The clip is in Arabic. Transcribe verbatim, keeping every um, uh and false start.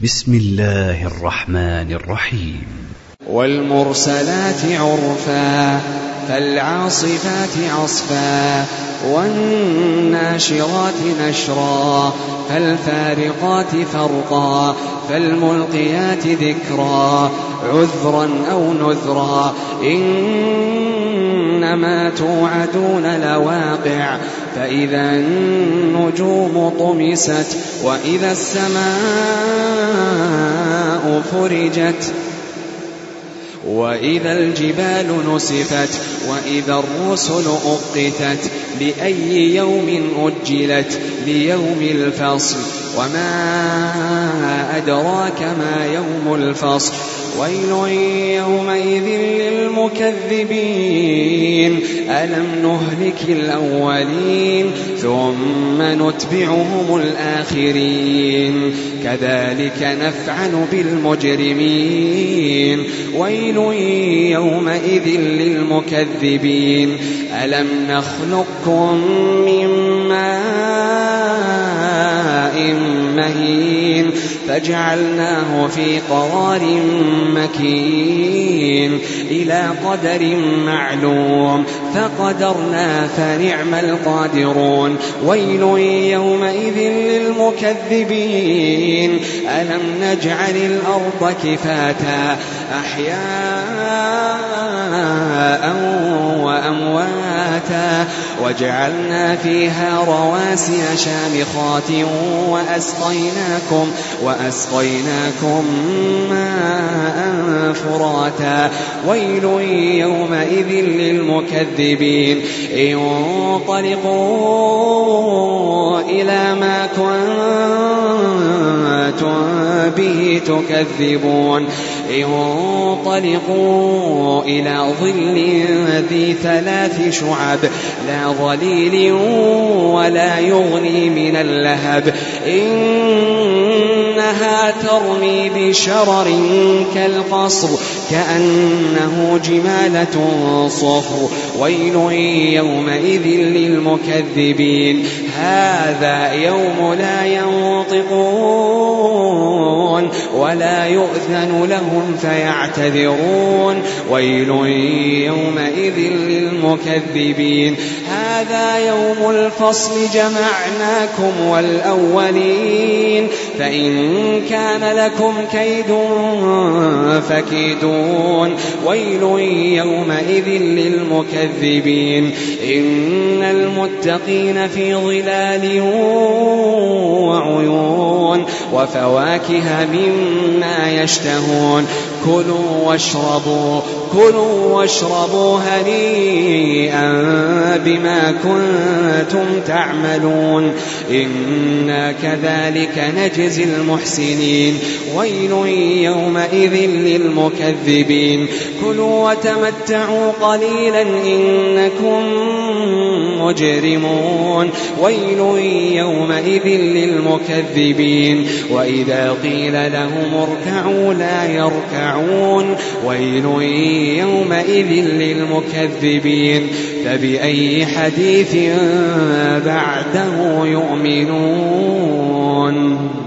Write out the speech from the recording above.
بسم الله الرحمن الرحيم. والمرسلات عرفا فالعاصفات عصفا والناشرات نشرا فالفارقات فرقا فالملقيات ذكرا عذرا أو نذرا إنما توعدون لواقع فإذا النجوم طمست وإذا السماء فرجت وإذا الجبال نسفت وإذا الرسل أقتت لأي يوم أجلت ليوم الفصل وما أدراك ما يوم الفصل ويل يومئذ للمكذبين ألم نهلك الأولين ثم نتبعهم الآخرين كذلك نفعل بالمجرمين ويل يومئذ للمكذبين ألم نخلقكم من ماء مهين فجعلناه في قرار مكين إلى قدر معلوم فقدرنا فنعم القادرون ويل يومئذ للمكذبين ألم نجعل الأرض كفاتا أحياء وأمواتا وجعلنا فيها رواسي شامخات وأسقيناكم وأسقيناكم ماء فراتا ويل يومئذ للمكذبين انطلقوا إلى ما كنتم به تكذبون انطلقوا إلى ظل ذي ثلاث شعب لا ظليل ولا يغني من اللهب إنها ترمي بشرر كالقصر كأنه جمالة صفر ويل يومئذ للمكذبين هذا يوم لا ينطقون ولا يؤذن لهم فيعتذرون ويل يومئذ للمكذبين هذا يوم الفصل جمعناكم والأولين فإن كان لكم كيد فكيدون ويل يومئذ للمكذبين إن المتقين في ظلال وعيون وفواكه مما يشتهون كلوا واشربوا كلوا واشربوا هنيئا بما كنتم تعملون إنا كذلك نجزي المحسنين ويل يومئذ للمكذبين كلوا وتمتعوا قليلا إنكم مجرمون ويل يومئذ للمكذبين وإذا قيل لهم اركعوا لا يركعون ويل يومئذ للمكذبين فبأي حديث بعده يؤمنون.